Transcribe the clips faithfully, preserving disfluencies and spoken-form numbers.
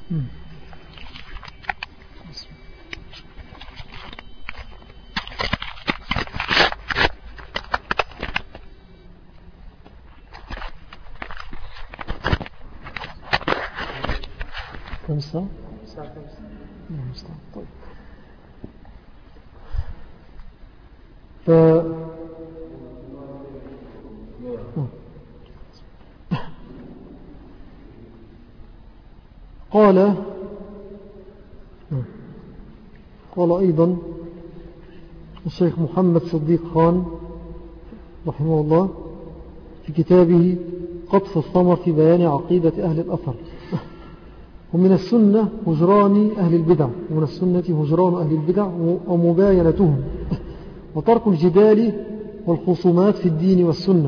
خمسة خمسة طيب. ف قال قال أيضا الشيخ محمد صديق خان رحمه الله في كتابه قطف الثمر في بيان عقيدة أهل الأثر: ومن السنة هجران أهل البدع، ومن السنة هجران أهل البدع ومباينتهم وترك الجدال والخصومات في الدين والسنة،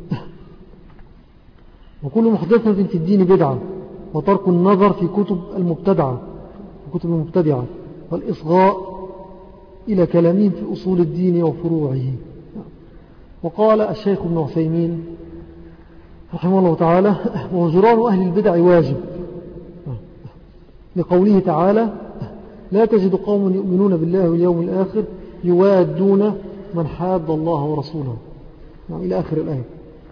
وكل محدثة في الدين بدعة، وترك النظر في كتب المبتدعة كتب المبتدعة والإصغاء إلى كلامهم في أصول الدين وفروعه. وقال الشيخ ابن عثيمين رحمه الله تعالى: وهجران أهل البدع واجب، لقوله تعالى: لا تجد قوم يؤمنون بالله واليوم الآخر يوادون من حاد الله ورسوله، إلى آخر الآية.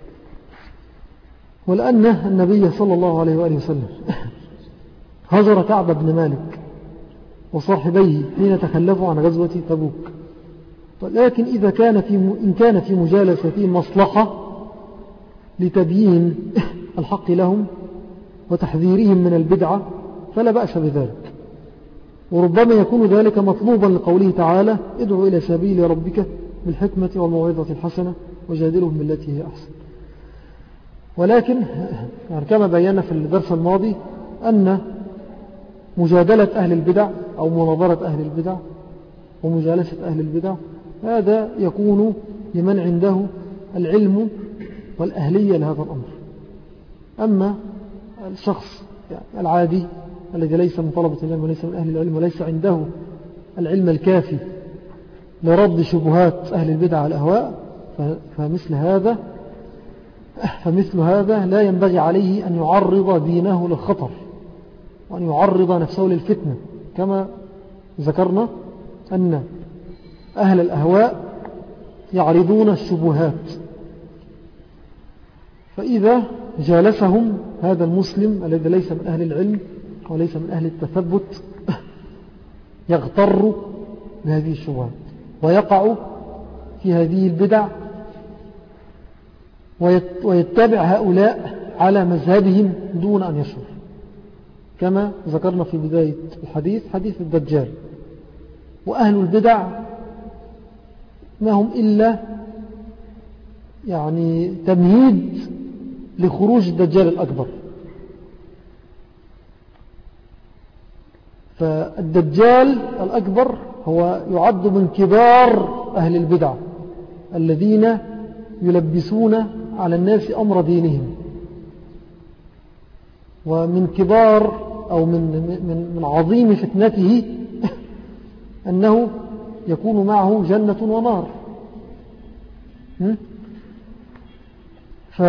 ولأن النبي صلى الله عليه وآله وسلم هجر كعب بن مالك وصاحبيه حين تخلفوا عن غزوة تبوك، لكن إذا كان في إن كان في مجالسة مصلحة لتبيين الحق لهم وتحذيرهم من البدعة فلا بأس بذلك، وربما يكون ذلك مطلوبا لقوله تعالى: ادعو إلى سبيل ربك بالحكمة والموعظة الحسنة وجادلهم بالتي هي أحسن. ولكن يعني كما بينا في الدرس الماضي أن مجادلة أهل البدع أو مناظرة أهل البدع ومجالسة أهل البدع هذا يكون لمن عنده العلم والأهلية لهذا الأمر. أما الشخص يعني العادي الذي ليس من طلبة العلم وليس من أهل العلم وليس عنده العلم الكافي لرد شبهات أهل البدع والأهواء، فمثل هذا فمثل هذا لا ينبغي عليه أن يعرض دينه للخطر وأن يعرض نفسه للفتنة، كما ذكرنا أن أهل الأهواء يعرضون الشبهات، فإذا جالسهم هذا المسلم الذي ليس من أهل العلم وليس من أهل التثبت يغتر بهذه الشبهات ويقع في هذه البدع ويتبع هؤلاء على مذهبهم دون أن يشعر، كما ذكرنا في بداية الحديث حديث الدجال. وأهل البدع ما هم إلا يعني تمهيد لخروج الدجال الأكبر. فالدجال الأكبر هو يعد من كبار أهل البدع الذين يلبسون على الناس أمر دينهم، ومن كبار أو من, من, من عظيم فتنته أنه يكون معه جنة ونار. ف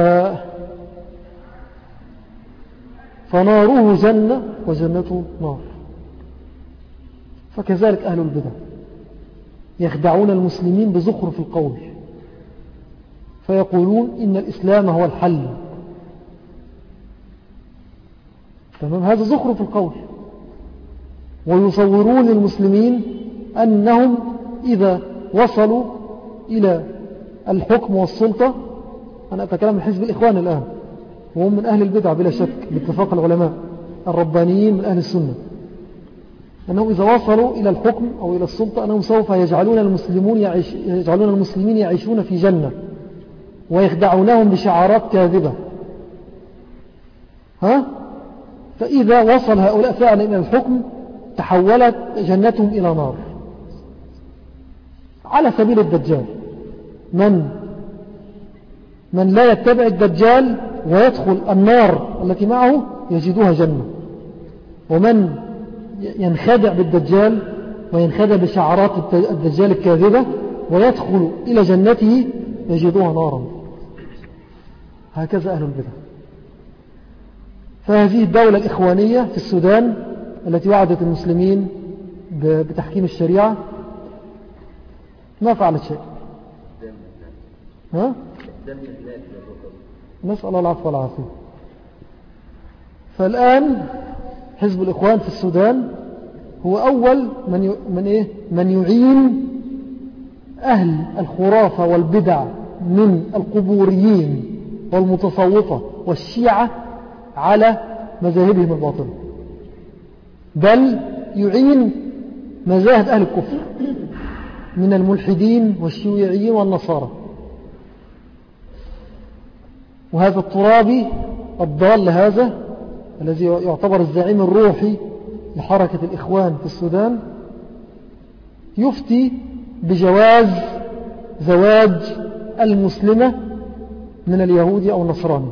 فناره جنة وجنته نار. فكذلك أهل البدع يخدعون المسلمين بزخرف القول، فيقولون إن الإسلام هو الحل. تمام، هذا زخرف القول. ويصورون المسلمين أنهم إذا وصلوا إلى الحكم والسلطة، أنا أتكلم عن حزب الإخوان الآن وهم من أهل البدع بلا شك باتفاق العلماء الربانيين من أهل السنة، أنهم إذا وصلوا إلى الحكم أو إلى السلطة أنهم سوف يجعلون المسلمون يعيش يجعلون المسلمين يعيشون في جنة ويخدعونهم بشعارات كاذبة. ها؟ فإذا وصل هؤلاء فعلا إلى الحكم تحولت جنتهم إلى نار، على سبيل الدجال. من من لا يتبع الدجال ويدخل النار التي معه يجدها جنة، ومن ينخدع بالدجال وينخدع بشعارات الدجال الكاذبة ويدخل إلى جنته يجدها نارا. هكذا أهل البدع. فهذه الدولة الإخوانية في السودان التي وعدت المسلمين بتحكيم الشريعة ما فعلت شيء. ها؟ نسأل الله العفو والعافية. فالآن حزب الإخوان في السودان هو أول من من إيه من يعين أهل الخرافة والبدع من القبوريين والمتصوفة والشيعة على مذاهبهم الباطلة، بل يعين مذاهب أهل الكفر من الملحدين والشيوعيين والنصارى. وهذا الترابي الضال هذا الذي يعتبر الزعيم الروحي لحركة الإخوان في السودان يفتي بجواز زواج المسلمة من اليهودي أو النصراني،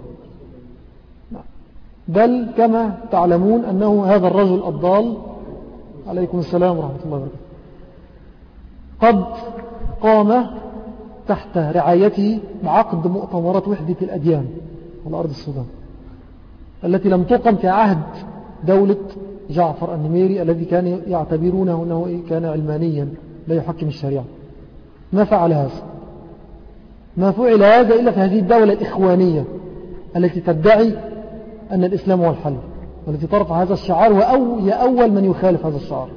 بل كما تعلمون أنه هذا الرجل الضال عليكم السلام ورحمة الله وبركاته قد قام تحت رعايته بعقد مؤتمرات وحدة الأديان على أرض السودان التي لم تقم في عهد دولة جعفر النميري الذي كان يعتبرونه أنه كان علمانيا لا يحكم الشريعة. ما فعل هذا ما فعل هذا إلا في هذه الدولة الإخوانية التي تدعي أن الإسلام هو الحل، والتي ترفع هذا الشعار وهي أول من يخالف هذا الشعار.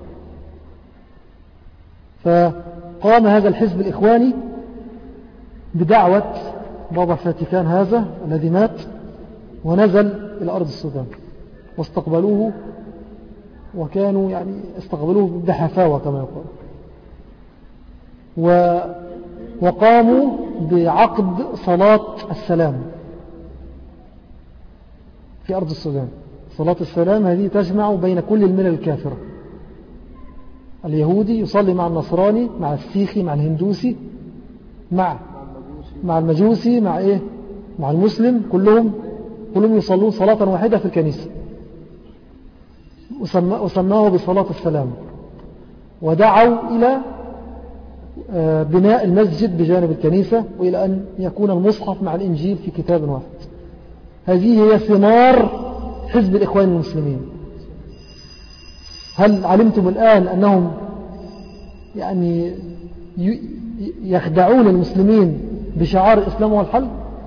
فقام هذا الحزب الإخواني بدعوة بابا فاتيكان هذا الذي مات ونزل إلى أرض السودان واستقبلوه، وكانوا يعني استقبلوه بحفاوة كما يقول، و وقاموا بعقد صلاة السلام في أرض السودان. صلاة السلام هذه تجمع بين كل الملل الكافرة، اليهودي يصلي مع النصراني مع السيخي مع الهندوسي مع مع المجوسي مع إيه مع المسلم، كلهم كلهم يصلون صلاة واحدة في الكنيسة، وسماه بصلاة السلام، ودعوا إلى بناء المسجد بجانب الكنيسة، وإلى أن يكون المصحف مع الإنجيل في كتاب واحد. هذه هي ثمار حزب الإخوان المسلمين. هل علمتم الآن أنهم يعني يخدعون المسلمين بشعار الإسلام والحل؟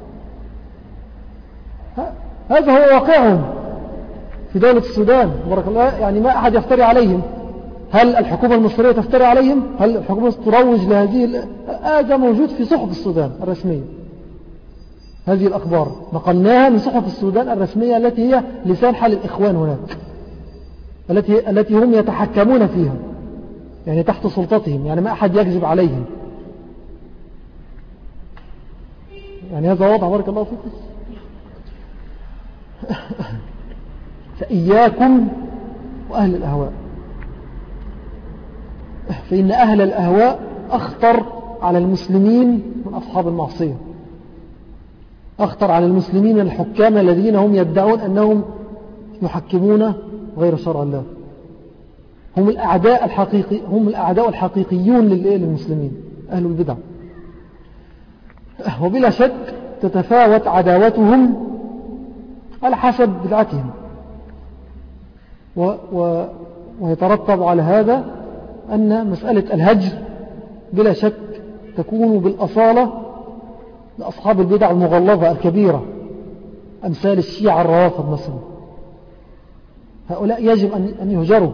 هذا هو واقعهم في دولة السودان بارك الله. يعني ما أحد يفتري عليهم. هل الحكومة المصرية تفتري عليهم؟ هل الحكومة تروج لهذه؟ هذا موجود في صحف السودان الرسمية. هذه الأخبار نقلناها من صحف السودان الرسمية التي هي لسان حال الإخوان هناك، التي التي هم يتحكمون فيها، يعني تحت سلطتهم، يعني ما أحد يكذب عليهم. يعني هذا واضح بارك الله فيكم. فإياكم وأهل الأهواء، فإن أهل الأهواء أخطر على المسلمين من أصحاب المعصية، أخطر على المسلمين الحكام الذين هم يدعون أنهم يحكمون غير شرع الله. هم الأعداء الحقيقي هم الأعداء الحقيقيون للمسلمين أهل البدع. وبلا شك تتفاوت عداوتهم على حسب بدعتهم، و و ويترتب على هذا أن مسألة الهجر بلا شك تكون بالأصالة لأصحاب البدع المغلظة الكبيرة أمثال الشيعة الروافض مثلا. هؤلاء يجب أن يهجروا،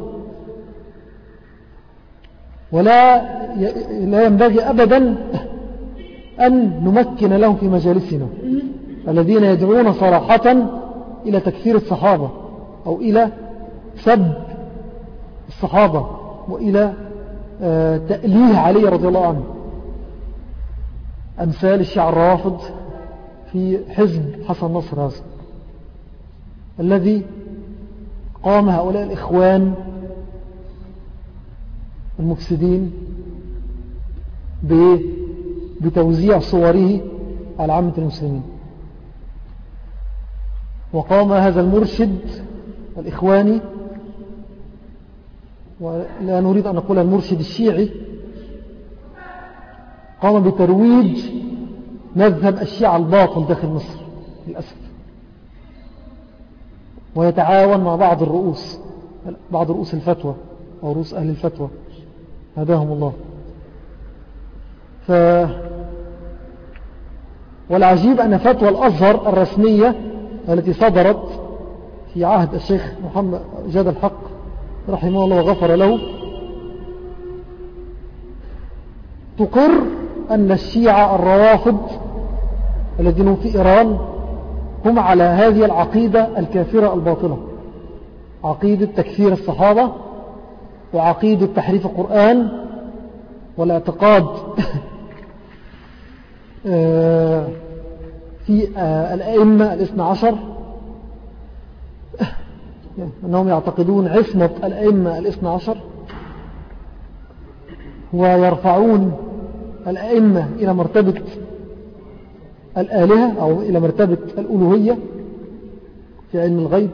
ولا لا ينبغي أبدا أن نمكن لهم في مجالسنا الذين يدعون صراحة إلى تكفير الصحابة أو إلى سب الصحابة وإلى تأليه علي رضي الله عنه، أمثال الشيعة الروافض في حزب حسن نصر هذا الذي قام هؤلاء الإخوان المفسدين بتوزيع صوره على عامة المسلمين. وقام هذا المرشد الإخواني، ولا نريد أن نقول المرشد الشيعي، قام بترويج مذهب الشيعة الباطل داخل مصر للأسف. ويتعاون مع بعض الرؤوس بعض رؤوس الفتوى أو رؤوس أهل الفتوى هداهم الله. ف والعجيب أن فتوى الأزهر الرسمية التي صدرت في عهد الشيخ محمد جاد الحق رحمه الله وغفر له تقر أن الشيعة الروافض الذين هم في إيران هم على هذه العقيدة الكافرة الباطلة، عقيدة تكفير الصحابة وعقيدة تحريف القرآن والاعتقاد في الأئمة الاثنى عشر، أنهم يعتقدون عصمة الأئمة الاثنى عشر ويرفعون الأئمة إلى مرتبة الآلهة أو إلى مرتبة الألوهية في علم الغيب،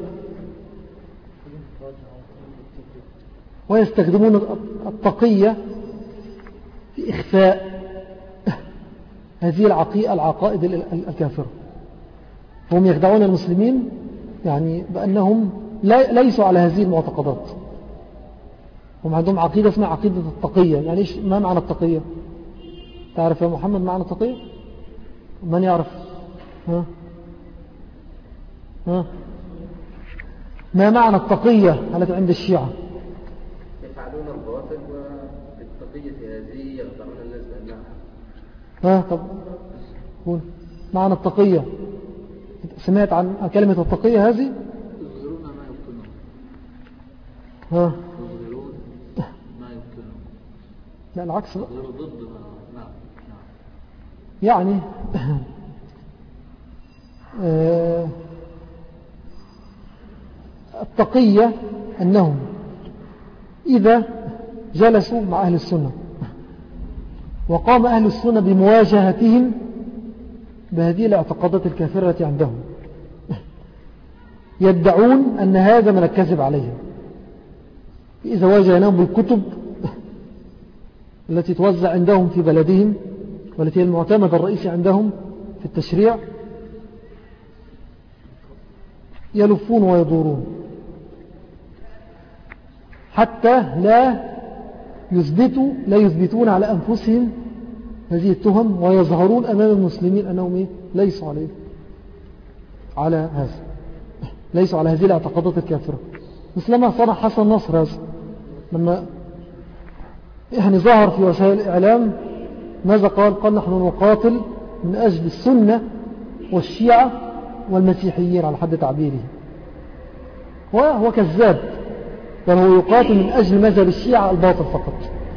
ويستخدمون التقية في إخفاء هذه العقائد الكافرة. هم يخدعون المسلمين يعني بأنهم ليسوا على هذه المعتقدات. هم عندهم عقيدة اسمها عقيدة التقية. يعني إيش ما معنى التقية؟ تعرف يا محمد معنى التقية؟ من يعرف؟ ها؟ ها؟ ما معنى التقية التي عند الشيعة؟ يفعلون الباطل وبالتقية هذه يخدعون الناس بأنها. ها طب قول معنى التقية. سمعت عن كلمة التقية هذه؟ يظهرون ما يبطنون. ها يظهرون ما يبطنون. لا العكس بقى. يظهروا ضد ما نعم نعم. يعني التقية أنهم إذا جلسوا مع أهل السنة وقام أهل السنة بمواجهتهم بهذه الاعتقادات الكافرة التي عندهم يدعون أن هذا من الكذب عليهم. إذا واجهناهم بالكتب التي توزع عندهم في بلدهم والتي هي المعتمد الرئيسي عندهم في التشريع يلفون ويدورون حتى لا يثبتوا لا يثبتون على أنفسهم هذه التهم ويظهرون أمام المسلمين أنهم ليسوا عليه على هذا ليسوا على هذه الاعتقادات الكافرة. مثلما صنع حسن نصر هذا لما يعني ظهر في وسائل الإعلام ماذا قال؟ قال نحن نقاتل من أجل السنة والشيعة والمسيحيين على حد تعبيره. وهو كذاب، بل هو يقاتل من أجل مذهب الشيعة الباطل فقط.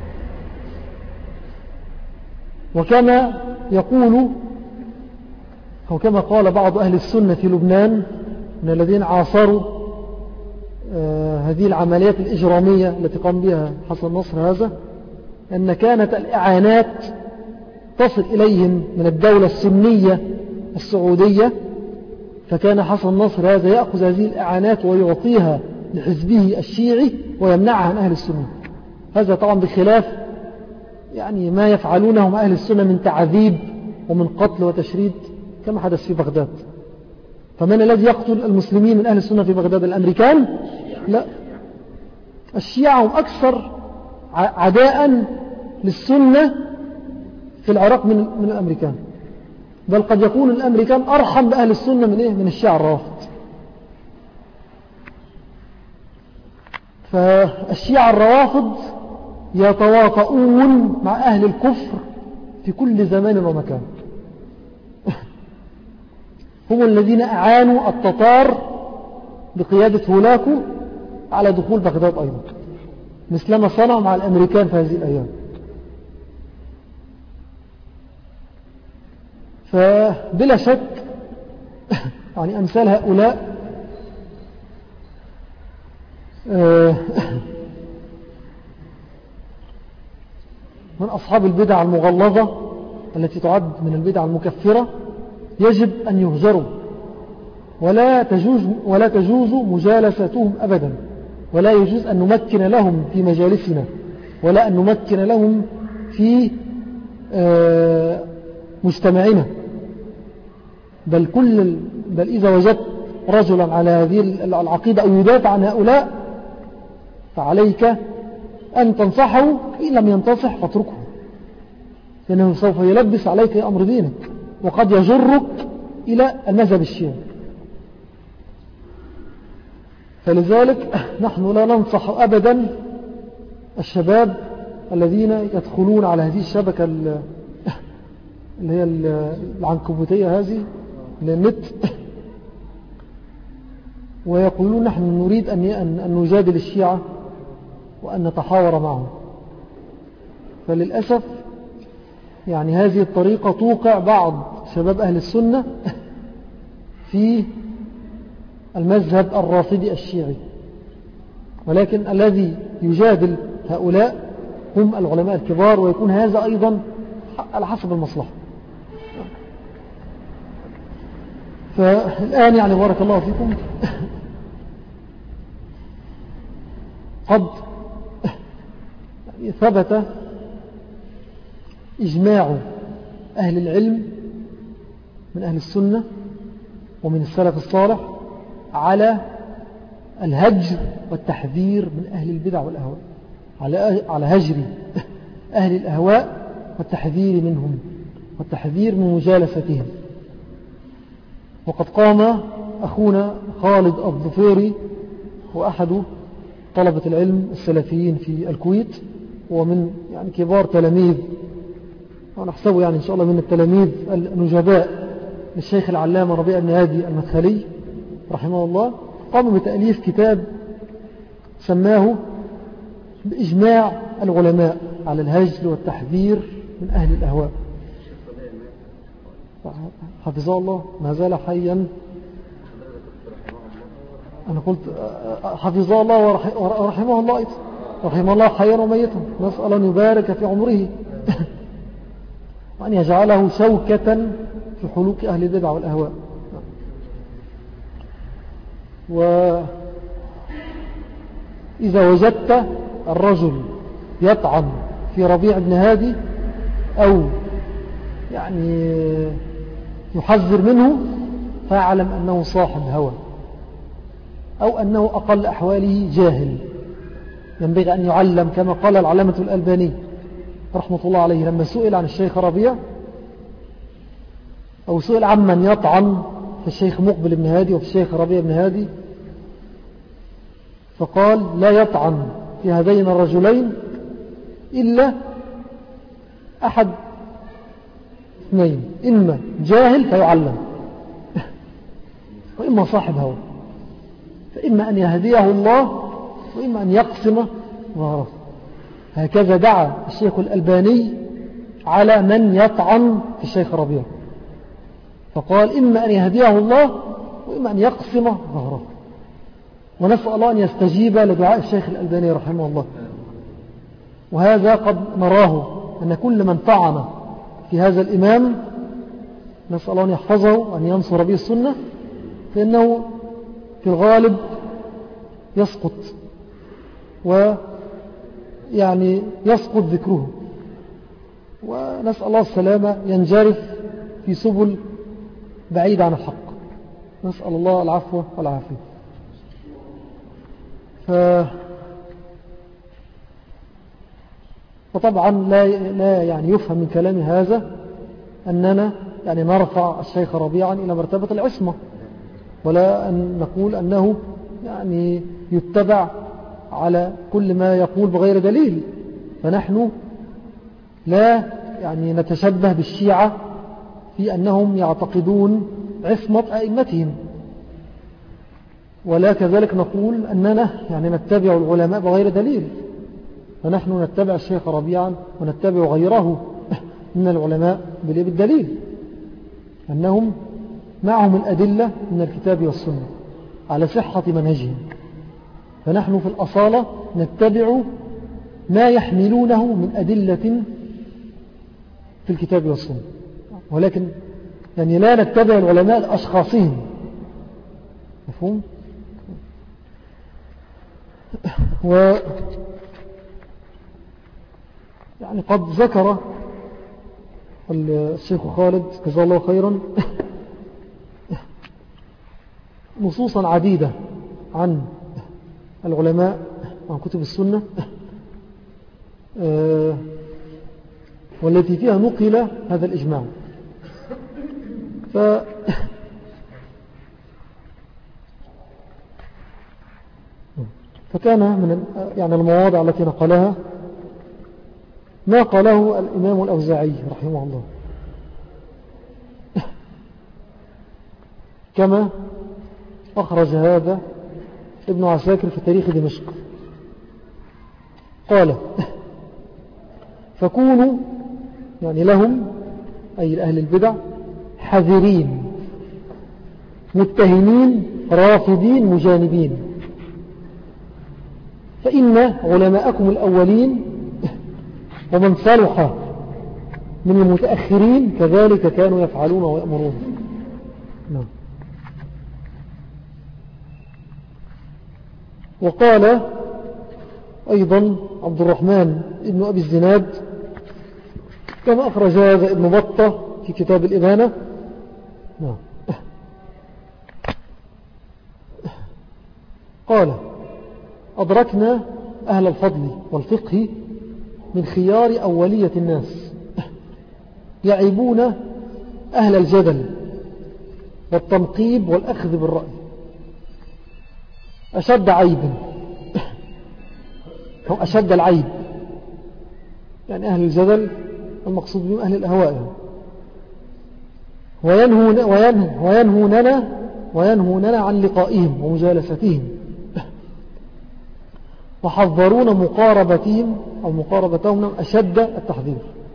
وكما يقول أو كما قال بعض أهل السنة في لبنان من الذين عاصروا آه هذه العمليات الإجرامية التي قام بها حسن نصر هذا، أن كانت الإعانات تصل إليهم من الدولة السنية السعودية، فكان حسن نصر هذا يأخذ هذه الإعانات ويعطيها لحزبه الشيعي ويمنعها عن أهل السنة. هذا طبعا بخلاف يعني ما يفعلونه مع أهل السنة من تعذيب ومن قتل وتشريد كما حدث في بغداد. فمن الذي يقتل المسلمين من أهل السنة في بغداد؟ الأمريكان؟ لا، الشيعة هم أكثر عداء للسنة في العراق من من الأمريكان، بل قد يكون الأمريكان أرحم بأهل السنة من إيه؟ من الشيعة الرافض. فالشيعة الروافض يتواطؤون مع أهل الكفر في كل زمان ومكان. هم الذين أعانوا التتار بقيادة هولاكو على دخول بغداد أيضا، مثلما صنعوا مع الأمريكان في هذه الأيام. فبلا شك يعني أمثال هؤلاء من أصحاب البدع المغلظة التي تعد من البدع المكفرة يجب أن يهجروا، ولا تجوز, ولا تجوز مجالستهم أبدا، ولا يجوز أن نمكن لهم في مجالسنا، ولا أن نمكن لهم في مجتمعنا. بل, كل بل إذا وجدت رجلا على هذه العقيدة أو يدافع عن هؤلاء فعليك أن تنصحه، إن لم ينتصح فاتركه، لأنه سوف يلبس عليك أمر دينك وقد يجرك إلى المذهب الشيعي. فلذلك نحن لا ننصح أبدا الشباب الذين يدخلون على هذه الشبكة اللي هي العنكبوتية هذه للنت ويقولون نحن نريد أن نجادل الشيعة وأن نتحاور معهم. فللأسف يعني هذه الطريقة توقع بعض شباب أهل السنة في المذهب الرافضي الشيعي، ولكن الذي يجادل هؤلاء هم العلماء الكبار، ويكون هذا أيضا على حسب المصلحة. فالآن يعني بارك الله فيكم قد ثبت إجماع أهل العلم من أهل السنة ومن السلف الصالح على الهجر والتحذير من أهل البدع والأهواء، على هجر أهل الأهواء والتحذير منهم والتحذير من مجالستهم. وقد قام أخونا خالد الظفيري وأحد طلبة العلم السلفيين في الكويت، ومن يعني كبار تلاميذ ونحسبه يعني إن شاء الله من التلاميذ النجباء للشيخ العلامة ربيع بن هادي المدخلي رحمه الله، قام بتأليف كتاب سماه بإجماع العلماء على الهجر والتحذير من أهل الأهواء. حفظه الله ما زال حيا. أنا قلت حفظه الله ورحمه الله أيضا، رحمه الله حيا وميتا، نسأل أن يبارك في عمره وأن يجعله شوكة في حلوق أهل البدع والأهواء. وإذا وجدت الرجل يطعن في ربيع بن هادي أو يعني يحذر منه فاعلم أنه صاحب هوى أو أنه أقل أحواله جاهل، ينبغي أن يعلم كما قال العلامة الألباني رحمة الله عليه لما سئل عن الشيخ ربيع أو سئل عمن يطعن في الشيخ مقبل بن هادي وفي الشيخ ربيع بن هادي، فقال لا يطعن في هذين الرجلين إلا أحد اثنين، إما جاهل فيعلم وإما صاحب هوى، فإما أن يهديه الله وإما أن يقسم ظهره. هكذا دعا الشيخ الألباني على من يطعن في الشيخ ربيع، فقال إما أن يهديه الله وإما أن يقسم ظهره. ونسأل الله أن يستجيب لدعاء الشيخ الألباني رحمه الله. وهذا قد نراه أن كل من طعن في هذا الإمام نسأل الله أن يحفظه وأن ينصر به السنة، فإنه في الغالب يسقط ويعني يسقط ذكره، ونسأل الله السلامة، ينجرف في سبل بعيد عن الحق. نسأل الله العفو والعافية. ف... فطبعا لا, لا يعني يفهم من كلام هذا أننا يعني نرفع الشيخ ربيعا إلى مرتبة العصمة، ولا أن نقول أنه يعني يتبع على كل ما يقول بغير دليل. فنحن لا يعني نتشبه بالشيعة في أنهم يعتقدون عصمة أئمتهم، ولا كذلك نقول أننا يعني نتبع العلماء بغير دليل. فنحن نتبع الشيخ ربيعا ونتبع غيره من العلماء بالدليل، أنهم معهم الأدلة من الكتاب والسنة على صحة منهجهم. فنحن في الأصالة نتبع ما يحملونه من أدلة في الكتاب والسنة، ولكن يعني لا نتبع العلماء لأشخاصهم. مفهوم؟ و يعني قد ذكر الشيخ خالد جزاه الله خيرا نصوصا عديدة عن العلماء عن كتب السنة والتي فيها نقل هذا الإجماع. ف فكان من يعني المواضع التي نقلها ما قاله الإمام الأوزاعي رحمه الله، كما أخرج هذا ابن عساكر في تاريخ دمشق. قال: فكونوا يعني لهم أي أهل البدع حذرين متهمين رافضين مجانبين، فإن علماءكم الأولين ومن صلح من المتأخرين كذلك كانوا يفعلون ويأمرون. نعم. وقال أيضا عبد الرحمن ابن أبي الزناد كما أخرج هذا ابن بطة في كتاب الإبانة. نعم. قال: أدركنا أهل الفضل والفقه من خيار أولية الناس يعيبون أهل الجدل والتنقيب والأخذ بالرأي أشد عيبا، أو أشد العيب، يعني أهل الجدل المقصود بهم أهل الأهواء، وينهون وينهوننا وينهوننا عن لقائهم ومجالستهم، وحذرون مقاربتهم أو مقاربتهم أشد التحذير.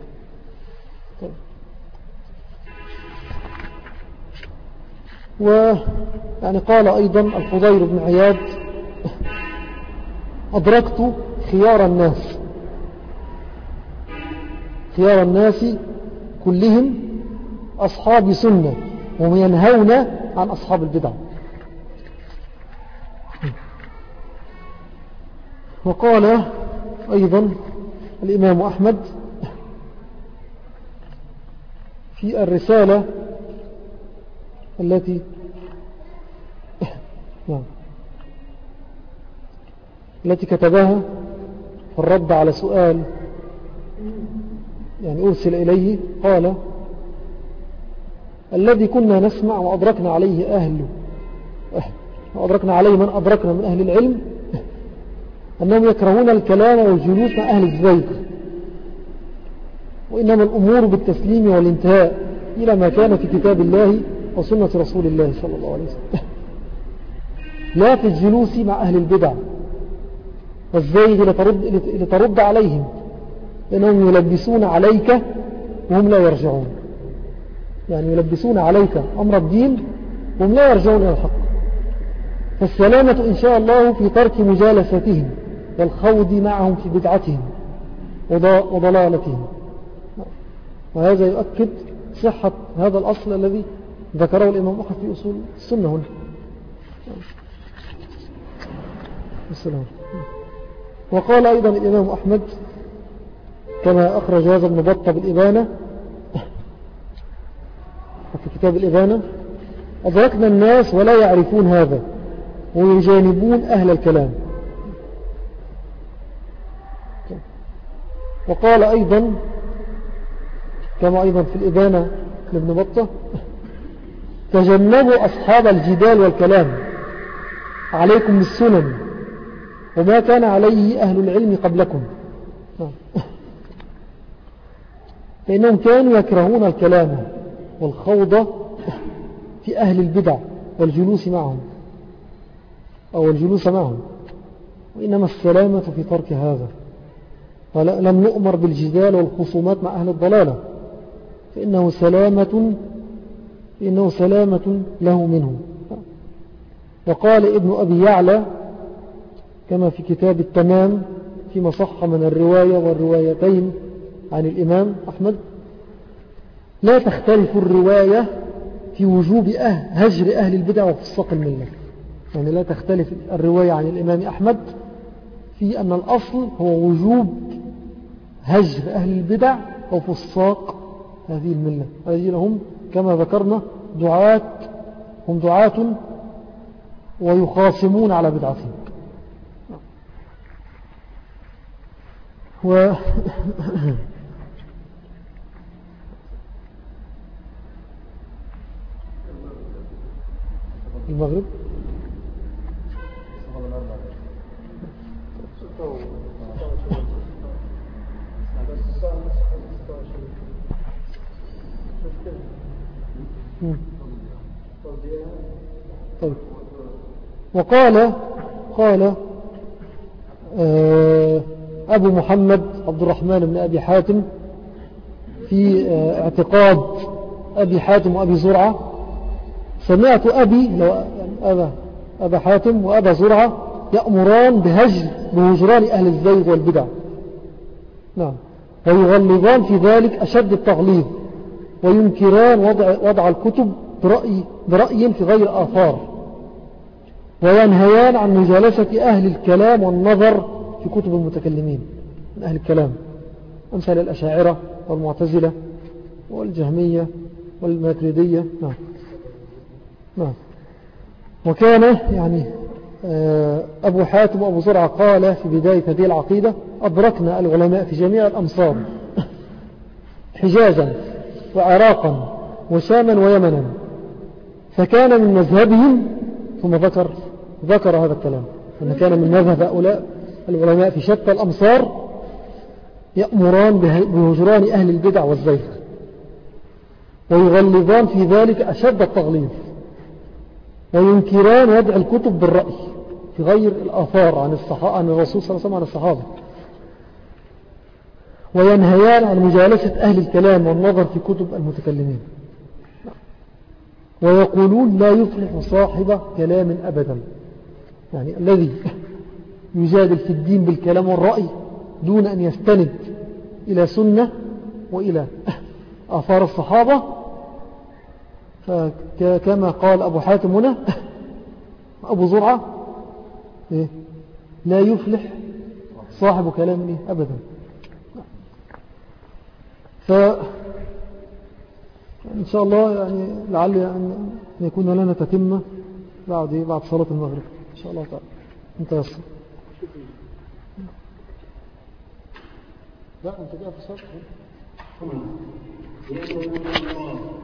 ويعني قال أيضا الفضيل بن عياد: أدركت خيار الناس خيار الناس كلهم أصحاب سنة وينهون عن أصحاب البدع. وقال أيضا الإمام أحمد في الرسالة التي التي كتبها في الرد على سؤال يعني أرسل إليه، قال: الذي كنا نسمع وأدركنا عليه أهل وأدركنا عليه من أدركنا من أهل العلم أنهم يكرهون الكلام والجلوس مع أهل الزيغ، وإنما الأمور بالتسليم والانتهاء إلى ما كان في كتاب الله وسنة رسول الله صلى الله عليه وسلم، لا في الجلوس مع أهل البدع والزيغ لترد, لترد عليهم، لأنهم يلبسون عليك وهم لا يرجعون، يعني يلبسون عليك أمر الدين وهم لا يرجعون إلى الحق. فالسلامة إن شاء الله في ترك مجالستهم والخوض معهم في بدعتهم وضلالتهم. وهذا يؤكد صحة هذا الأصل الذي ذكره الإمام أحمد في أصول السنة هنا. السلام. وقال أيضا الإمام أحمد كما أخرج هذا ابن بطة بالإبانة في كتاب الإبانة: أدركنا الناس ولا يعرفون هذا ويجانبون أهل الكلام. وقال أيضا كما أيضا في الإبانة لابن بطة: تجنبوا أصحاب الجدال والكلام، عليكم بالسنن وما كان عليه أهل العلم قبلكم، فإنهم كانوا يكرهون الكلام والخوض في أهل البدع والجلوس معهم أو الجلوس معهم، وإنما السلامة في ترك هذا، ولم نؤمر بالجدال والخصومات مع أهل الضلالة، فإنه سلامة فإنه سلامة له منه. وقال ابن أبي يعلى كما في كتاب التمام فيما صح من الرواية والروايتين عن الإمام أحمد: لا تختلف الرواية في وجوب أه هجر أهل البدع وفساق الملة. يعني لا تختلف الرواية عن الإمام أحمد في أن الأصل هو وجوب هجر أهل البدع أو فساق هذه الملة. هذه لهم كما ذكرنا دعاة هم دعاة ويخاصمون على بدعتهم. و المغرب طيب. وقال قال أبو محمد عبد الرحمن بن أبي حاتم في اعتقاد أبي حاتم وأبي زرعة: سمعت أبي لو أبا, أبا حاتم وأبا زرعة يأمران بهجر بهجران أهل الزيغ والبدع، نعم، ويغلظان في ذلك أشد التغليظ، وينكران وضع, وضع الكتب برأي, برأي في غير آثار، وينهيان عن مجالسة أهل الكلام والنظر في كتب المتكلمين من أهل الكلام، أمثال الأشاعرة والمعتزلة والجهمية والماتريدية. نعم نعم. وكان يعني أبو حاتم وأبو زرعة قال في بداية هذه العقيدة: أدركنا العلماء في جميع الأمصار حجازا وعراقا وشاما ويمنا، فكان من مذهبهم، ثم ذكر ذكر هذا الكلام أن كان من مذهب هؤلاء العلماء في شتى الأمصار يأمران بهجران أهل البدع والزيغ، ويغلظان في ذلك أشد التغليظ، وينكران وضع الكتب بالرأي في غير الآثار عن الصحابة عن الرسول صلى الله عليه وسلم عن الصحابة، وينهيان عن مجالسة أهل الكلام والنظر في كتب المتكلمين، ويقولون: لا يفلح صاحب كلام أبدا، يعني الذي يجادل في الدين بالكلام والرأي دون أن يستند إلى سنة وإلى آثار الصحابة، فكما قال أبو حاتم هنا أبو زرعة: لا يفلح صاحب كلام أبدا. ف إن شاء الله يعني لعل أن يكون لنا تتمة بعد بعد صلاة المغرب إن شاء الله تعالى. أنت يصل لا أنت جاء في الصلاة.